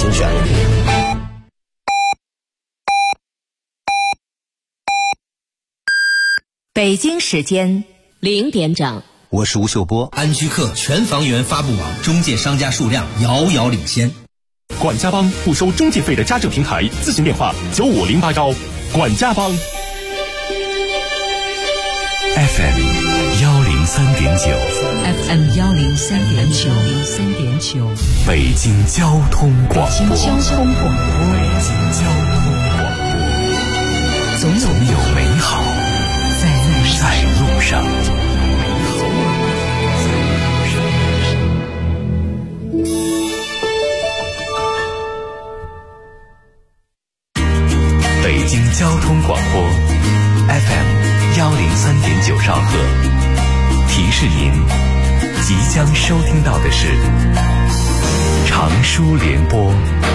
情旋律。 北京时间0点整， 我是吴秀波。 安居客全房源发布网，中介商家数量遥遥领先。 管家帮不收中介费的家政平台，咨询电话95081。管家帮 FM 103.9 FM 103.9 北京交通广播。总有美好在路上。北京交通广播 FM 103.9兆赫，提示您即将收听到的是长舒联播。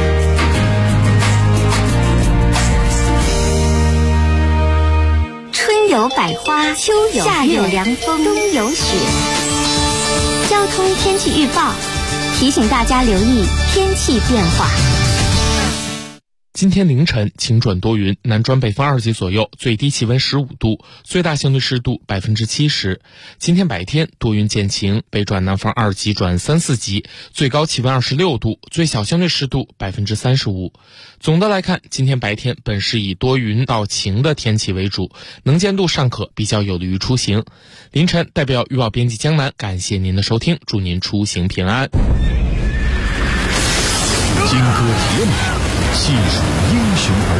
春有百花，秋有夏有凉风，冬有雪。交通天气预报提醒大家留意天气变化。 今天凌晨晴转多云，南转北风2级左右，最低气温15度，最大相对湿度70%。今天白天多云见晴，北转南风2级转3、4级，最高气温26度，最小相对湿度35%。总的来看，今天白天本是以多云到晴的天气为主，能见度尚可，比较有利于出行。凌晨代表预报编辑江南感谢您的收听，祝您出行平安。 金戈铁马，细数英雄儿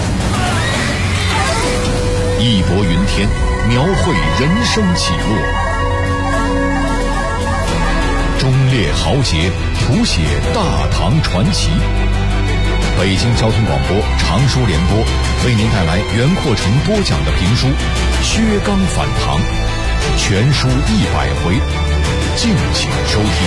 女，义薄云天，描绘人生起落；忠烈豪杰，谱写大唐传奇。北京交通广播长舒联播为您带来袁阔成播讲的评书《薛刚反唐》，全书100回，敬请收听。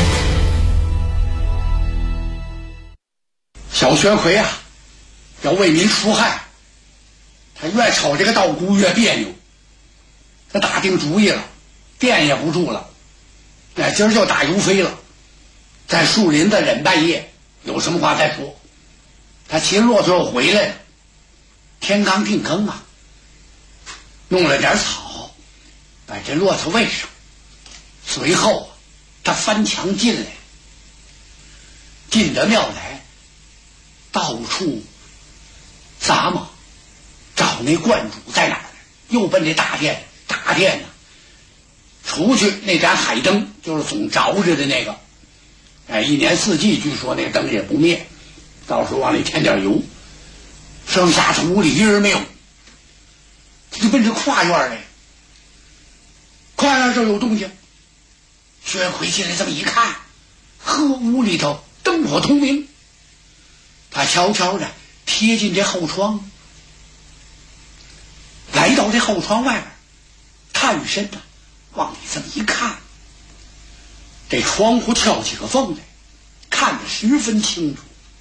小薛奎啊，要为民除害，他越瞅这个道姑越别扭。他打定主意了，店也不住了，今儿就打油飞了，在树林子忍半夜，有什么话再说。他骑骆驼又回来了，天刚定更啊，弄了点草，把这骆驼喂上。随后他翻墙进来，进得庙来，到处撒嘛，找那观主在哪儿，又奔这大殿。大殿呢，除去那盏海灯，就是总着着的那个，一年四季据说那个灯也不灭，到时候往里添点油，剩下是屋里一人没有。就奔这跨院来，跨院这有动静。薛奎进来这么一看，呵，屋里头灯火通明。他悄悄的贴近这后窗，来到这后窗外边，探身的往里这么一看，这窗户跳起个缝来，看得十分清楚。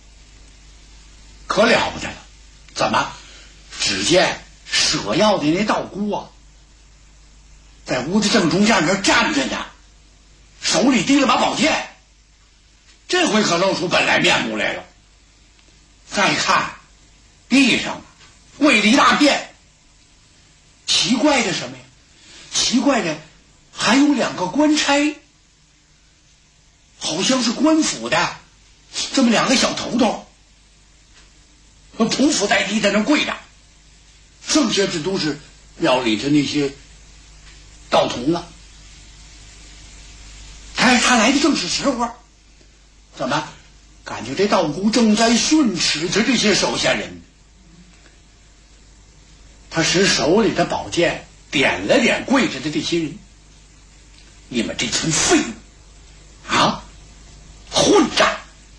可了不得了，怎么？只见舍药的那道姑啊，在屋子正中间那站着呢，手里提了把宝剑，这回可露出本来面目来了。再看地上跪了一大片，奇怪的什么呀？奇怪的还有2个官差，好像是官府的，这么2个小头头，匍匐在地在那跪着。剩下这都是庙里的那些道童啊。他来的正是时候，怎么感觉这道姑正在训斥着这些手下人？他使手里的宝剑点了点跪着的这些人：“你们这群废物啊，混账！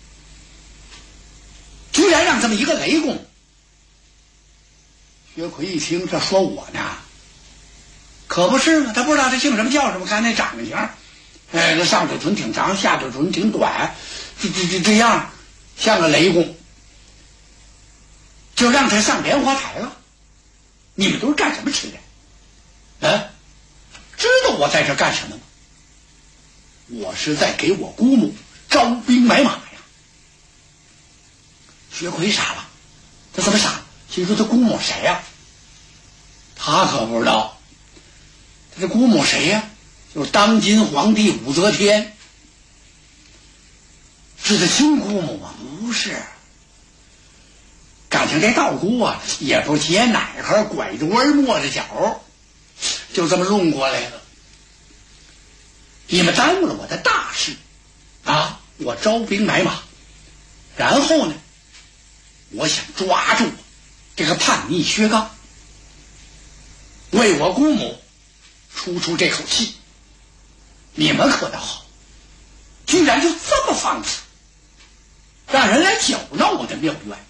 居然让这么一个雷公！”薛奎一听，这说我呢，可不是嘛，他不知道他姓什么叫什么，看那长相，这上嘴唇挺长，下嘴唇挺短，这样像个雷公，就让他上莲花台了。你们都是干什么吃的？知道我在这干什么吗？我是在给我姑母招兵买马呀。 薛奎傻了，他怎么傻？心说他姑母谁呀？他可不知道，他这姑母谁呀？就是当今皇帝武则天。是他亲姑母吗？不是。感情这道姑啊，也不解哪块拐着弯抹着角，就这么弄过来了。你们耽误了我的大事啊！我招兵买马，然后呢，我想抓住这个叛逆薛刚，为我姑母出这口气。你们可倒好，居然就这么放肆，让人来搅闹我的庙院。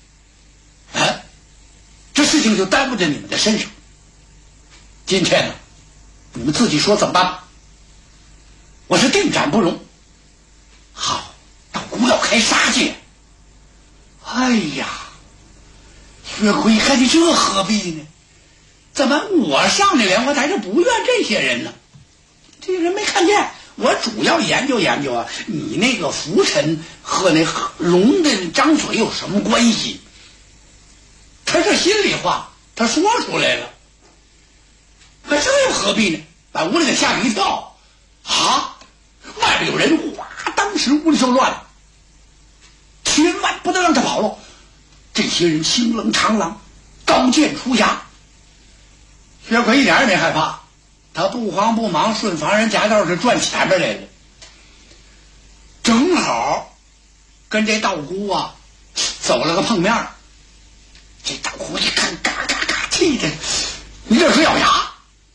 这事情就耽误在你们的身上。今天呢，你们自己说怎么办？我是定斩不容。好，道姑要开杀戒。哎呀，薛奎看你这何必呢？怎么我上这莲花台就不怨这些人呢？这些人没看见，我主要研究研究啊，你那个浮尘和那龙的张嘴有什么关系？他这心里话他说出来了，可这又何必呢？把屋里给吓了一跳啊！外边有人，哗，当时屋里就乱了，千万不能让他跑了。这些人清冷长廊，刀剑出匣。薛奎一点也没害怕，他不慌不忙，顺房人夹道是转前面来了，正好跟这道姑啊走了个碰面。这道姑一看，嘎嘎嘎气的，你这是咬牙！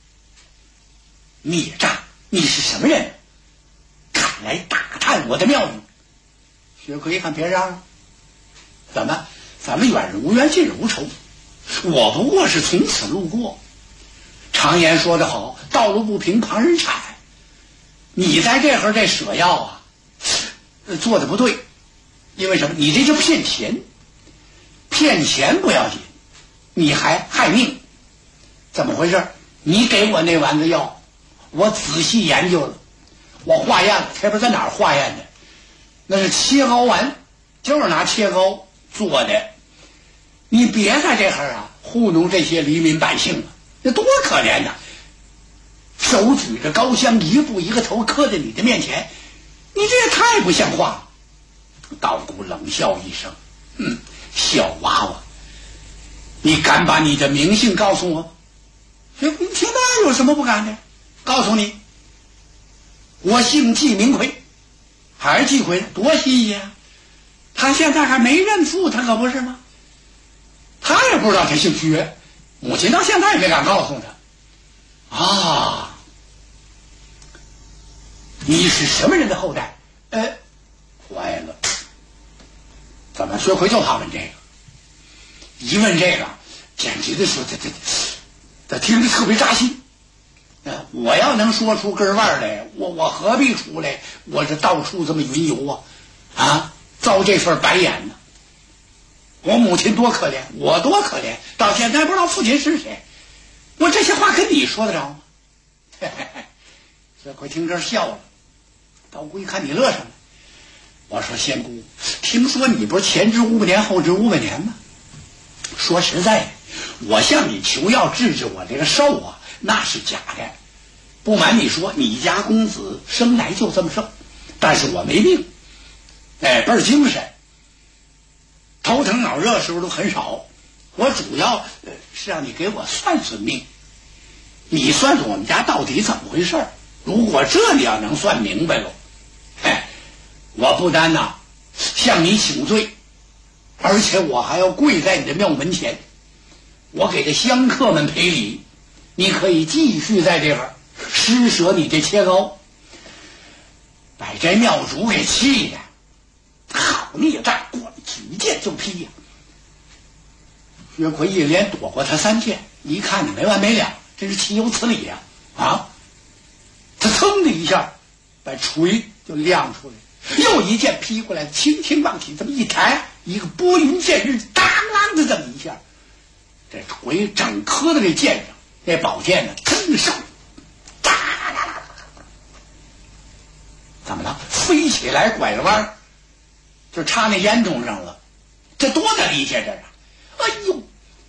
孽障，你是什么人？敢来打探我的庙宇？薛奎一看，别嚷嚷，怎么？咱们远日无冤，近日无仇。我不过是从此路过。常言说得好，道路不平，旁人踩。你在这会儿这舍药啊，做的不对，因为什么？你这就骗钱。骗钱不要紧，你还害命，怎么回事？你给我那丸子药，我仔细研究了，我化验了，这不在哪儿化验的？那是切糕丸，就是拿切糕做的。你别在这会儿啊糊弄这些黎民百姓了，那多可怜呐！手举着高香，一步一个头磕在你的面前，你这也太不像话了。道姑冷笑一声，小娃娃，你敢把你的名姓告诉我？你听那有什么不敢的？告诉你，我姓季，名奎，还是季奎，多新鲜啊！他现在还没认父，他可不是吗？他也不知道他姓薛，母亲到现在也没敢告诉他。啊，你是什么人的后代？坏了！怎么薛奎就怕问这个？一问这个，简直的说，这听着特别扎心。我要能说出根腕来，我何必出来？我这到处这么云游啊，遭这份白眼呢？我母亲多可怜，我多可怜，到现在不知道父亲是谁。我这些话跟你说得着吗？薛奎听这笑了，道姑一看你乐什么？我说仙姑，听说你不是前知500年后知500年吗？说实在的，我向你求药治我这个寿啊，那是假的。不瞒你说，你家公子生来就这么瘦，但是我没病，倍儿精神，头疼脑热时候都很少。我主要是让你给我算算命，你算算我们家到底怎么回事。如果这你要能算明白了，我不单向你请罪，而且我还要跪在你的庙门前，我给这香客们赔礼，你可以继续在这边施舍你这切糕。把这庙主给气的，好孽障，过来举剑就劈呀！薛奎一连躲过他3剑，一看你没完没了，真是岂有此理呀！他噌的一下把锤就亮出来，又一剑劈过来，轻轻往起这么一抬，一个拨云见日，当啷的这么一下，这锤整磕在这剑上，那宝剑呢噌上，怎么了？飞起来拐了弯，就插那烟囱上了。 这多大力气这是！哎呦，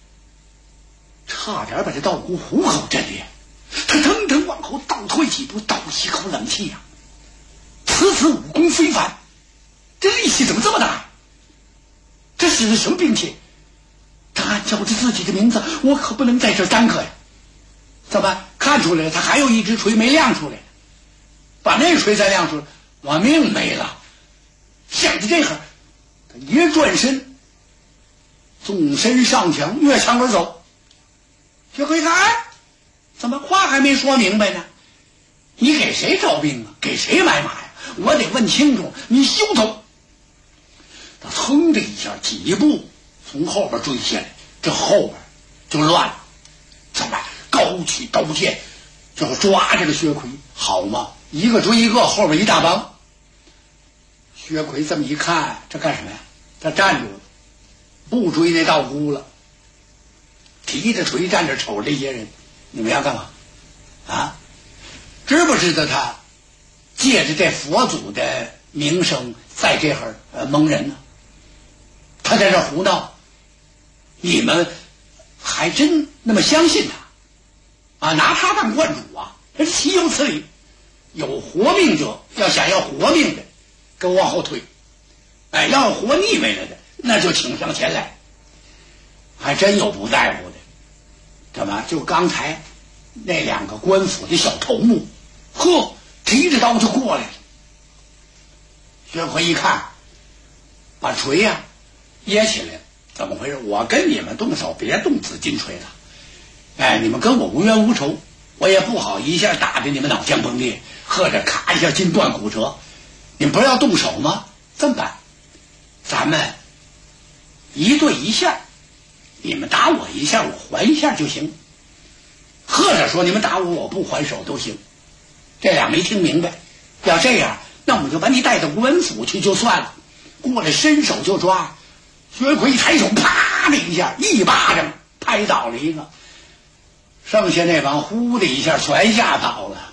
差点把这道姑虎口震裂。他腾腾往后倒退几步，倒吸口冷气呀！此次武功非凡，这力气怎么这么大呀？这是什么兵器？他还叫着自己的名字，我可不能在这耽搁呀！怎么看出来了？他还有一只锤没亮出来，把那锤再亮出来，我命没了。想着这会儿，他一转身，纵身上墙，越墙而走。薛奎看，哎，怎么话还没说明白呢？你给谁招兵啊？给谁买马呀？我得问清楚，你休走！他噌的一下几步从后边追下来，这后边就乱了。怎么高举刀剑就要抓这个薛奎，好吗？一个追一个，后边一大帮。薛奎这么一看，这干什么呀？他站住了，不追那道姑了，提着锤站着瞅这些人，你们要干嘛啊？知不知道他借着这佛祖的名声在这会儿蒙人呢？他在这胡闹，你们还真那么相信他啊？拿他当观主啊？这是岂有此理！有活命者要想要活命的，给我往后退；哎，要活腻歪了的，那就请上前来。还真有不在乎的，怎么就刚才那两个官府的小头目，呵，提着刀就过来了。薛奎一看，把锤呀掖起来了，怎么回事？我跟你们动手，别动紫金锤了。哎，你们跟我无冤无仇，我也不好一下打得你们脑浆崩裂，或者咔一下筋断骨折。你们不是要动手吗？这么办，咱们一对一下，你们打我一下，我还一下就行。或者说你们打我，我不还手都行。这俩没听明白，要这样，那我们就把你带到官府去就算了。过来伸手就抓，薛奎一抬手，啪的一下，一巴掌拍倒了一个，剩下那帮呼的一下全吓跑了。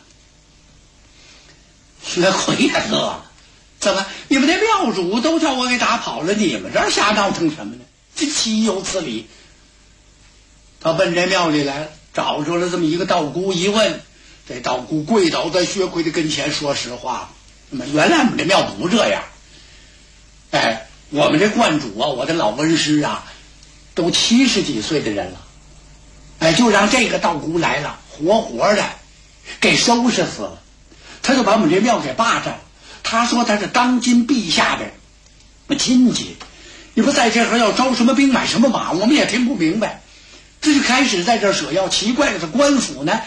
薛奎也乐了，怎么你们那庙主都叫我给打跑了，你们这儿瞎闹腾什么呢？这岂有此理！他奔这庙里来了，找着了这么一个道姑，一问，这道姑跪倒在薛奎的跟前，说实话，那么原来我们这庙不这样。哎，我们这观主啊，我的老恩师啊，都70几岁的人了，哎，就让这个道姑来了，活活的给收拾死了。他就把我们这庙给霸占了。他说他是当今陛下的亲戚，你不在这儿要招什么兵买什么马，我们也听不明白。这就开始在这儿舍药，奇怪的是官府呢，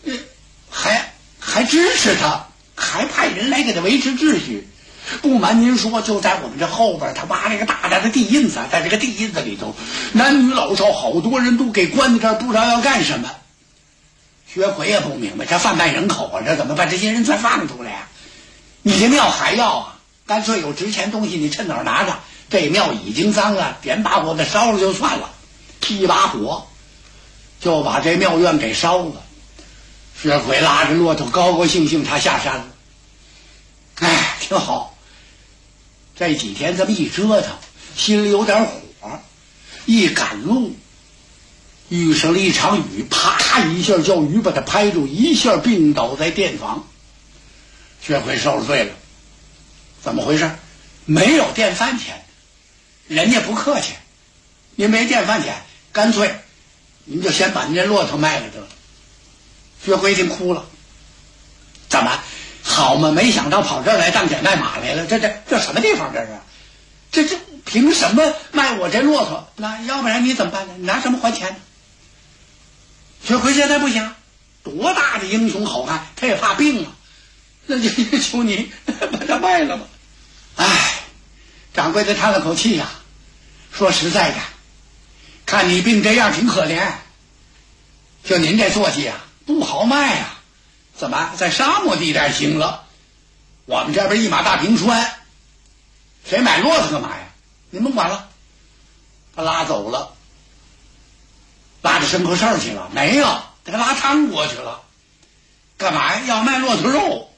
还支持他，还派人来给他维持秩序。不瞒您说，就在我们这后边，他挖了个大大的地印子，在这个地印子里头，男女老少好多人都给关在这儿，不知道要干什么。薛奎也不明白，这贩卖人口啊，这怎么把这些人再放出来呀？你这庙还要啊？干脆有值钱东西，你趁早拿着。这庙已经脏了，点把火给烧了就算了。一把火就把这庙院给烧了。薛奎拉着骆驼，高高兴兴他下山了。哎，挺好。这几天这么一折腾，心里有点火，一赶路，遇上了一场雨，啪一下叫雨把他拍住，一下病倒在店房。薛奎受罪了，怎么回事？没有电饭钱，人家不客气，您没电饭钱，干脆您就先把您这骆驼卖了得了。薛奎听哭了，怎么好嘛？没想到跑这儿来当捡卖马来了，这什么地方这是？这凭什么卖我这骆驼？那要不然你怎么办呢？你拿什么还钱呢？薛奎现在不行，多大的英雄好汉，他也怕病啊，那就求你把他卖了吧。哎，掌柜的叹了口气呀，说实在的，看你病这样挺可怜，就您这坐骑啊不好卖啊。怎么在沙漠地带行了？我们这边一马大平川，谁买骆驼干嘛呀？您甭管了。他拉走了，拉着牲口事儿去了没有？他拉汤锅去了，干嘛呀？要卖骆驼肉。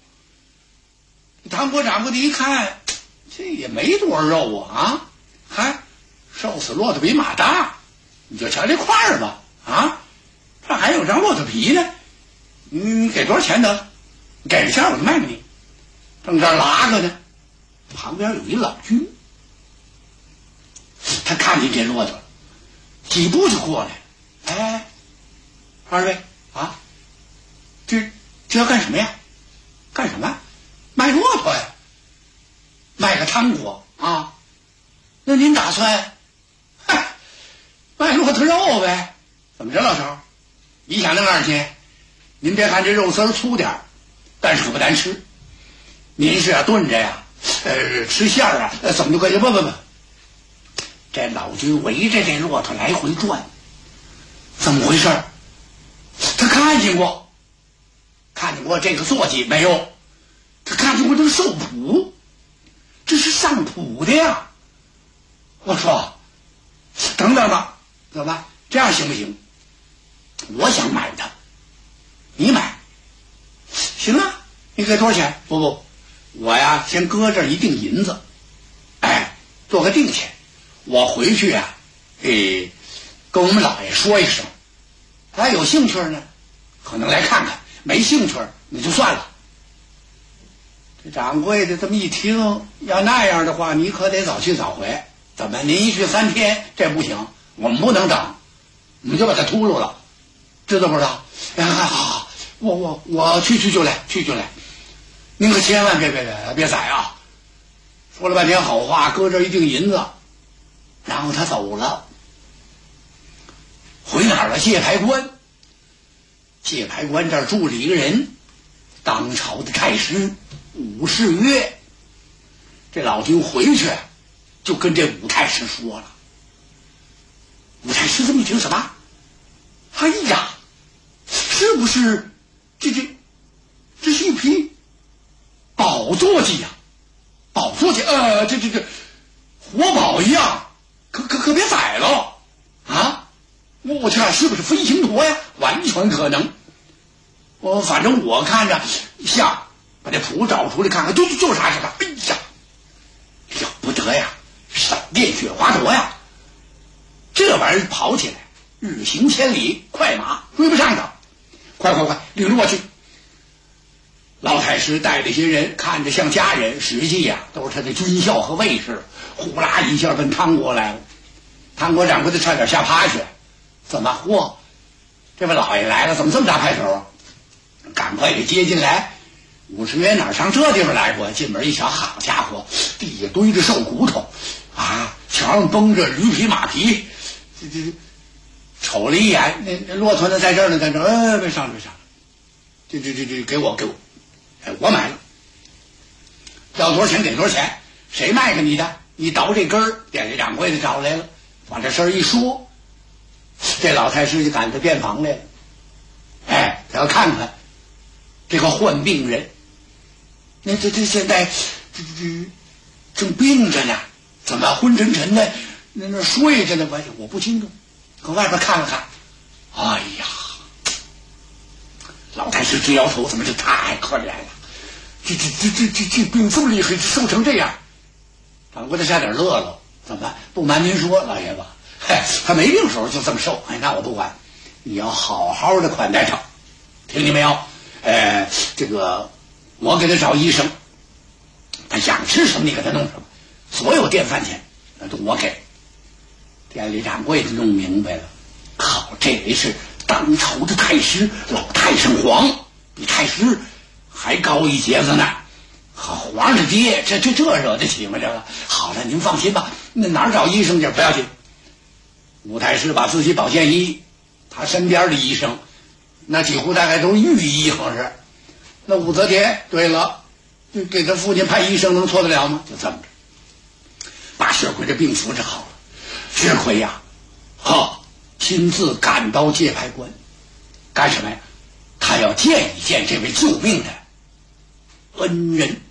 汤锅掌柜的一看，这也没多少肉啊，还收就是骆驼比马大，你就瞧这块儿吧，啊，这还有张骆驼皮呢，你给多少钱得？给个钱我就卖给你。正这儿拉个呢，旁边有一老君，他看见这骆驼了，几步就过来。哎，二位啊，这要干什么呀？干什么？卖骆驼呀？卖个汤锅啊？那您打算？嗨，卖骆驼肉呗？怎么着，老头？你想弄多少钱？您别看这肉丝粗点儿，但是可不难吃。您是炖着呀，吃馅儿啊，怎么就可以？不，这老君围着这骆驼来回转，怎么回事？他看见过这个坐骑没有？他看见过这个兽谱，这是上谱的呀。我说，等等吧，怎么办？这样行不行？我想买它，你买，行啊？你给多少钱？不，我呀先搁这儿一锭银子，哎，做个定钱。我回去啊，跟我们老爷说一声，他有兴趣呢，可能来看看；没兴趣那就算了。这掌柜的这么一听，要那样的话，你可得早去早回。怎么您一去3天，这不行，我们不能等，我们就把他秃噜了，知道不知道？哎，好，我去就来，您可千万别宰啊！说了半天好话，搁这一锭银子，然后他走了，回哪儿了？界牌关。界牌关这儿住着一个人，当朝的太师武士岳。这老君回去就跟这武太师说了。武太师这么一听，什么？哎呀，是不是这是一匹宝坐骑呀？宝坐骑，这活宝一样，可别宰了啊！我这是不是飞行驼呀？完全可能。反正我看着像，把这谱找出来看看，就是啥是啥。哎呀，了不得呀！闪电雪花驼呀！这玩意儿跑起来日行千里，快马追不上它。快，领着我去！老太师带这些人看着像家人，实际呀都是他的军校和卫士。呼啦一下奔汤国来了，汤国掌柜的差点吓趴下。怎么？嚯，这位老爷来了，怎么这么大派头啊？赶快给接进来。武士爷哪上这地方来过？进门一瞧，好家伙，地下堆着瘦骨头啊，墙上绷着驴皮马皮，这瞅了一眼，那骆驼呢在这儿呢，在这儿，别上，这给我，哎，我买了，要多少钱给多少钱，谁卖给你的？你倒这根儿，店里掌柜的找来了，把这事儿一说，这老太师就赶到便房来了。哎，他要看看这个患病人，那这现在这正病着呢，怎么昏沉沉的那睡着呢？我不清楚，搁外边看了看。哎呀，老太师直摇头，怎么这太可怜了？这病这么厉害，瘦成这样。掌柜的差点乐了，怎么不瞒您说，老爷子，他没病时候就这么瘦。哎，那我不管，你要好好的款待他，听见没有？这个我给他找医生，他想吃什么你给他弄什么，所有店饭钱那都我给。店里掌柜的弄明白了，好，这位是当朝的太师老太上皇，比太师还高一截子呢。好，皇上的爹，这惹得起吗？这个好了，您放心吧，那哪儿找医生去？不要紧。武太师把自己保健医，他身边的医生，那几乎大概都是御医，好像是。那武则天，对了，就给他父亲派医生，能错得了吗？就这么着，把薛奎这病扶治好了。薛奎呀，亲自赶到界牌关，干什么呀？他要见一见这位救命的恩人。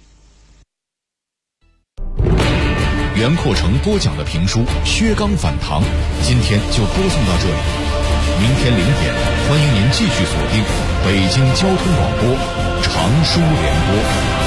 袁阔成播讲的评书《薛刚反唐》，今天就播送到这里。明天0点，欢迎您继续锁定北京交通广播长书联播。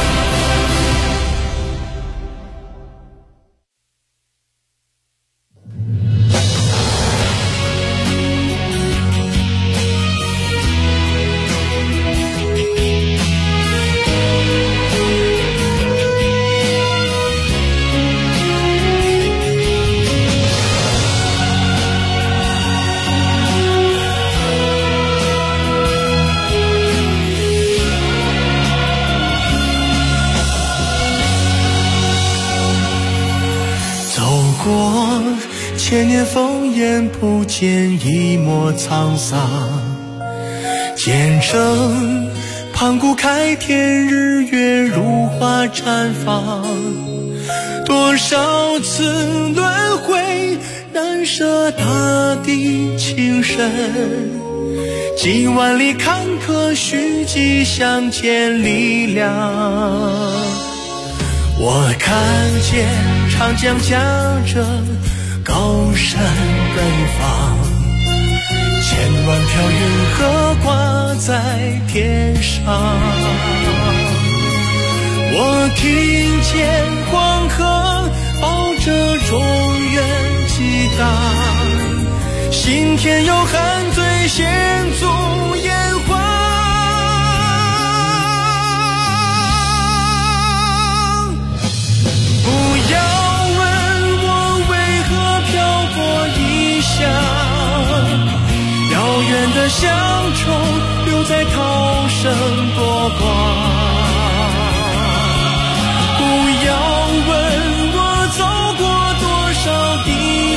过千年烽烟，不见一抹沧桑。见证盘古开天，日月如花绽放。多少次轮回，难舍大地情深。几万里坎坷，虚迹相见力量。我看见长江夹着高山奔放，千万条云河挂在天上。我听见黄河抱着中原激荡，心田有汉醉献足炎黄。不要问我为何漂泊异乡，遥远的乡愁留在涛声波光。不要问我走过多少地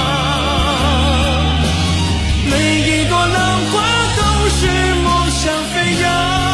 方，每一朵浪花都是梦想飞扬。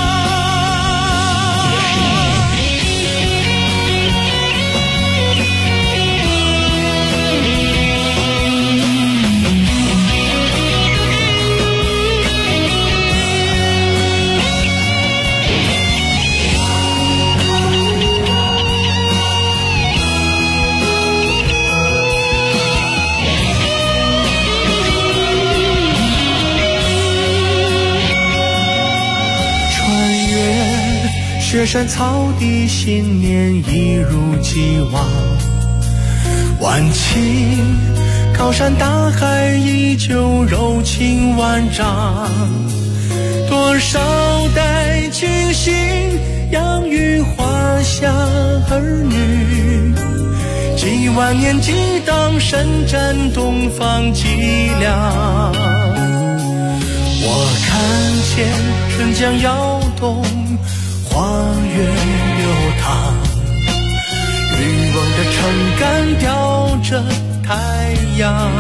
雪山草地，信念一如既往。万顷高山大海，依旧柔情万丈。多少代清醒，养育华夏儿女。几万年激荡，伸展东方脊梁。我看见春江摇动，花月流淌，渔翁的撑杆吊着太阳。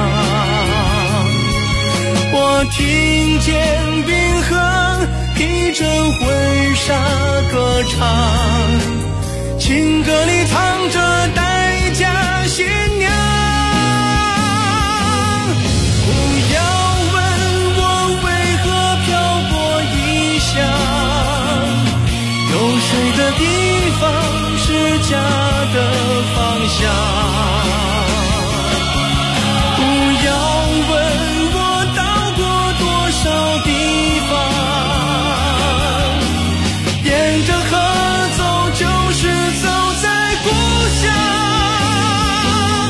我听见冰河披着婚纱歌唱，情歌里藏着待嫁新娘。不要问我为何漂泊异乡，有谁的地方是家的方向。不要问我到过多少地方，沿着河走就是走在故乡。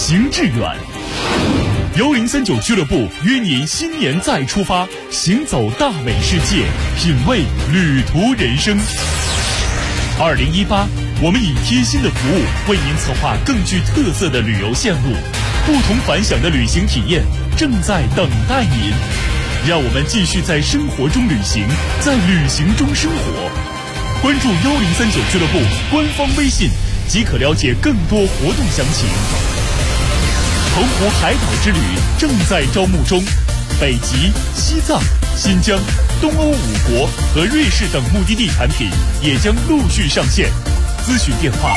行致远。1039俱乐部约您新年再出发，行走大美世界，品味旅途人生。2018，我们以贴心的服务为您策划更具特色的旅游线路，不同凡响的旅行体验正在等待您。让我们继续在生活中旅行，在旅行中生活。关注1039俱乐部官方微信，即可了解更多活动详情。澎湖海岛之旅正在招募中，北极、西藏、新疆、东欧5国和瑞士等目的地产品也将陆续上线。咨询电话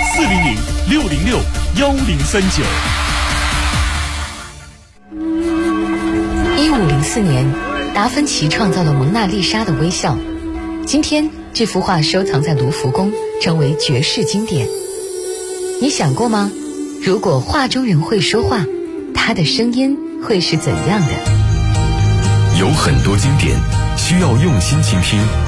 400-606-1039。 1504年，达芬奇创造了蒙娜丽莎的微笑。今天，这幅画收藏在卢浮宫，成为绝世经典。你想过吗？如果画中人会说话，他的声音会是怎样的？ 有很多经典需要用心倾听。